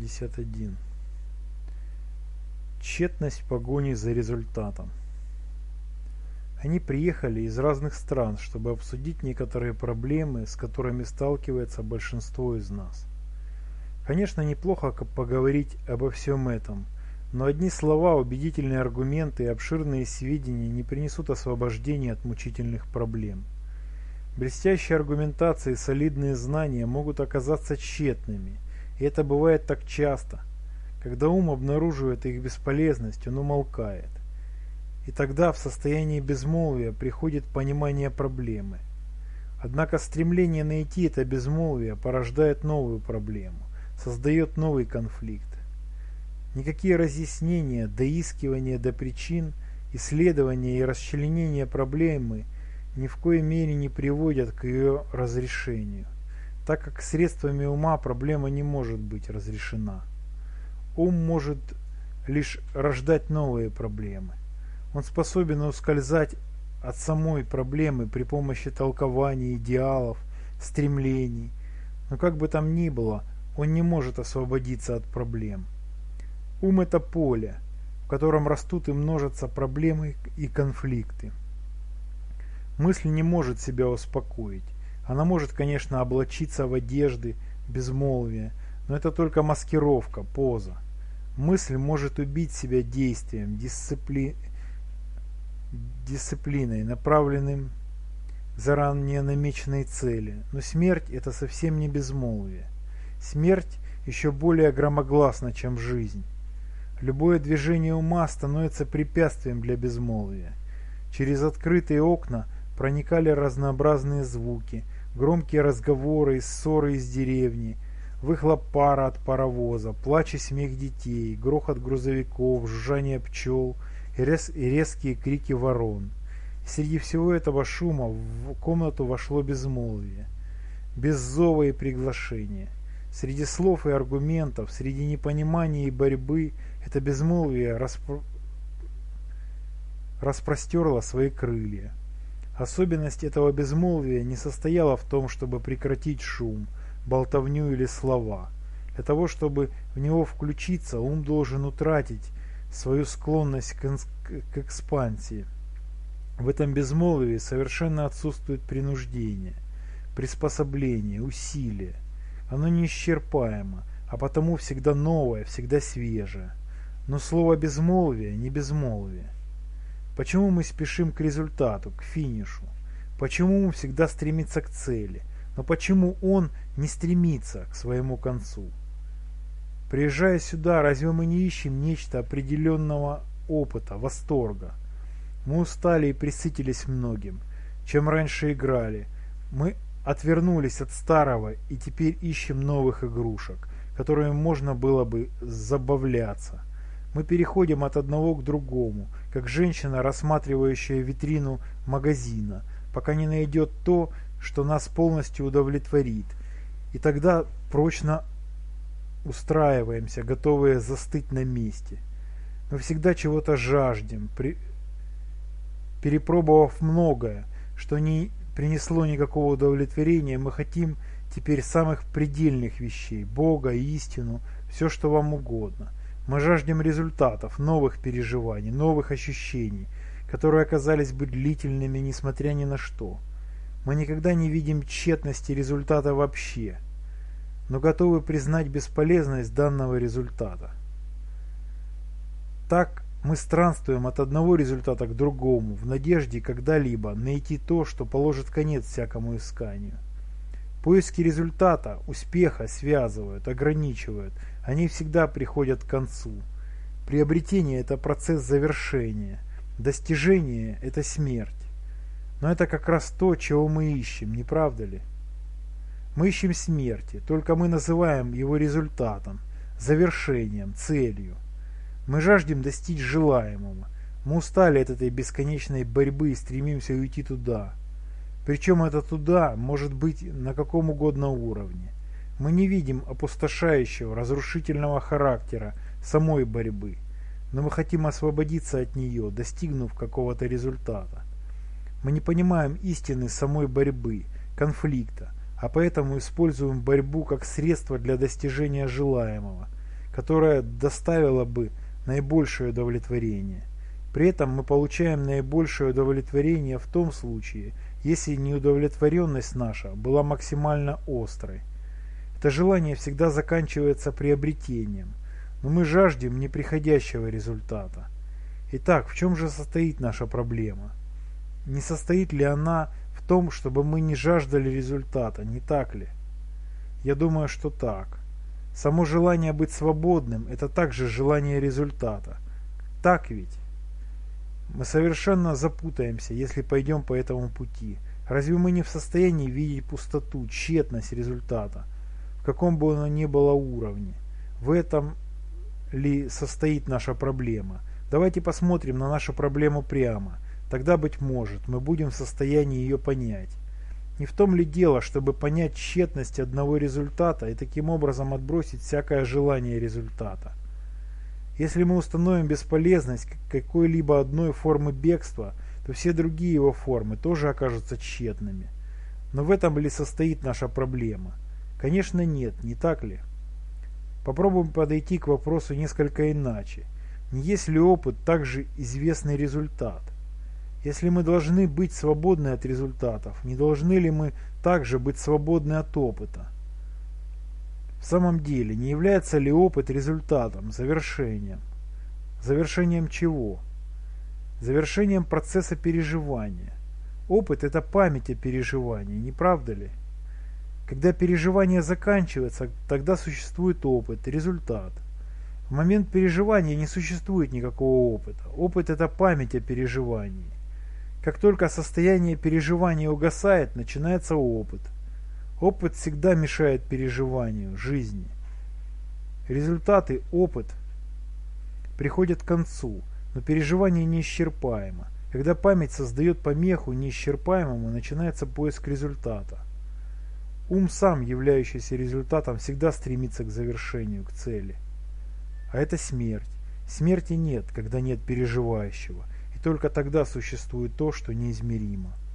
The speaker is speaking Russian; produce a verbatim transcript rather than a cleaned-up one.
шестьдесят один. Тщетность погони за результатом. Они приехали из разных стран, чтобы обсудить некоторые проблемы, с которыми сталкивается большинство из нас. Конечно, неплохо поговорить обо всем этом, но одни слова, убедительные аргументы и обширные сведения не принесут освобождения от мучительных проблем. Блестящие аргументации и солидные знания могут оказаться тщетными, и это бывает так часто. Когда ум обнаруживает их бесполезность, он умолкает. И тогда в состоянии безмолвия приходит понимание проблемы. Однако стремление найти это безмолвие порождает новую проблему, создает новый конфликт. Никакие разъяснения, доискивания до причин, исследования и расчленения проблемы ни в коей мере не приводят к ее разрешению, так как средствами ума проблема не может быть разрешена. Ум может лишь рождать новые проблемы. Он способен ускользать от самой проблемы при помощи толкования идеалов, стремлений, но как бы там ни было, он не может освободиться от проблем. Ум – это поле, в котором растут и множатся проблемы и конфликты. Мысль не может себя успокоить. Она может, конечно, облачиться в одежды, безмолвие, но это только маскировка, поза. Мысль может убить себя действием, дисципли... дисциплиной, направленным к заранее намеченной цели. Но смерть – это совсем не безмолвие. Смерть еще более громогласна, чем жизнь. Любое движение ума становится препятствием для безмолвия. Через открытые окна проникали разнообразные звуки, громкие разговоры и ссоры из деревни, выхлоп пара от паровоза, плач и смех детей, грохот грузовиков, жужжание пчел и, рез, и резкие крики ворон. И среди всего этого шума в комнату вошло безмолвие, без зова и приглашения. Среди слов и аргументов, среди непонимания и борьбы это безмолвие распро... распростерло свои крылья. Особенность этого безмолвия не состояла в том, чтобы прекратить шум, болтовню или слова. Для того, чтобы в него включиться, ум должен утратить свою склонность к, к экспансии. В этом безмолвии совершенно отсутствует принуждение, приспособление, усилие. Оно неисчерпаемо, а потому всегда новое, всегда свежее. Но слово «безмолвие» не безмолвие. Почему мы спешим к результату, к финишу? Почему ум всегда стремится к цели? Но почему он не стремится к своему концу? Приезжая сюда, разве мы не ищем нечто определенного опыта, восторга? Мы устали и пресытились многим, чем раньше играли. Мы отвернулись от старого и теперь ищем новых игрушек, которыми можно было бы забавляться. Мы переходим от одного к другому, как женщина, рассматривающая витрину магазина, пока не найдет то, что нас полностью удовлетворит. И тогда прочно устраиваемся, готовые застыть на месте. Мы всегда чего-то жаждем, при... перепробовав многое, что не принесло никакого удовлетворения, мы хотим теперь самых предельных вещей, Бога, истину, все, что вам угодно. Мы жаждем результатов, новых переживаний, новых ощущений, которые оказались бы длительными, несмотря ни на что. Мы никогда не видим тщетности результата вообще, но готовы признать бесполезность данного результата. Так мы странствуем от одного результата к другому, в надежде когда-либо найти то, что положит конец всякому исканию. Поиски результата, успеха связывают, ограничивают, они всегда приходят к концу. Приобретение – это процесс завершения, достижение – это смерть. Но это как раз то, чего мы ищем, не правда ли? Мы ищем смерти, только мы называем его результатом, завершением, целью. Мы жаждем достичь желаемого. Мы устали от этой бесконечной борьбы и стремимся уйти туда. Причем это туда может быть на каком угодно уровне. Мы не видим опустошающего, разрушительного характера самой борьбы, но мы хотим освободиться от нее, достигнув какого-то результата. Мы не понимаем истины самой борьбы, конфликта, а поэтому используем борьбу как средство для достижения желаемого. которое доставило бы наибольшее удовлетворение. При этом мы получаем наибольшее удовлетворение в том случае, если неудовлетворенность наша была максимально острой. Это желание всегда заканчивается приобретением, но мы жаждем неприходящего результата. Итак, в чем же состоит наша проблема? Не состоит ли она в том, чтобы мы не жаждали результата, не так ли? Я думаю, что так. Само желание быть свободным – это также желание результата. Так ведь? Мы совершенно запутаемся, если пойдем по этому пути. Разве мы не в состоянии видеть пустоту, тщетность результата, в каком бы оно ни было уровне? В этом ли состоит наша проблема? Давайте посмотрим на нашу проблему прямо. Тогда, быть может, мы будем в состоянии ее понять. Не в том ли дело, чтобы понять тщетность одного результата и таким образом отбросить всякое желание результата? Если мы установим бесполезность какой-либо одной формы бегства, то все другие его формы тоже окажутся тщетными. Но в этом ли состоит наша проблема? Конечно, нет, не так ли? Попробуем подойти к вопросу несколько иначе. Не есть ли опыт также известный результат? Если мы должны быть свободны от результатов, не должны ли мы также быть свободны от опыта? В самом деле, не является ли опыт результатом, завершением? Завершением чего? Завершением процесса переживания. Опыт – это память о переживании, не правда ли? Когда переживание заканчивается, тогда существует опыт, результат. В момент переживания не существует никакого опыта. Опыт – это память о переживании. Как только состояние переживания угасает, начинается опыт. Опыт всегда мешает переживанию, жизни. Результаты, опыт приходят к концу, но переживание неисчерпаемо. Когда память создает помеху неисчерпаемому, начинается поиск результата. Ум сам, являющийся результатом, всегда стремится к завершению, к цели. А это смерть. Смерти нет, когда нет переживающего. И только тогда существует то, что неизмеримо.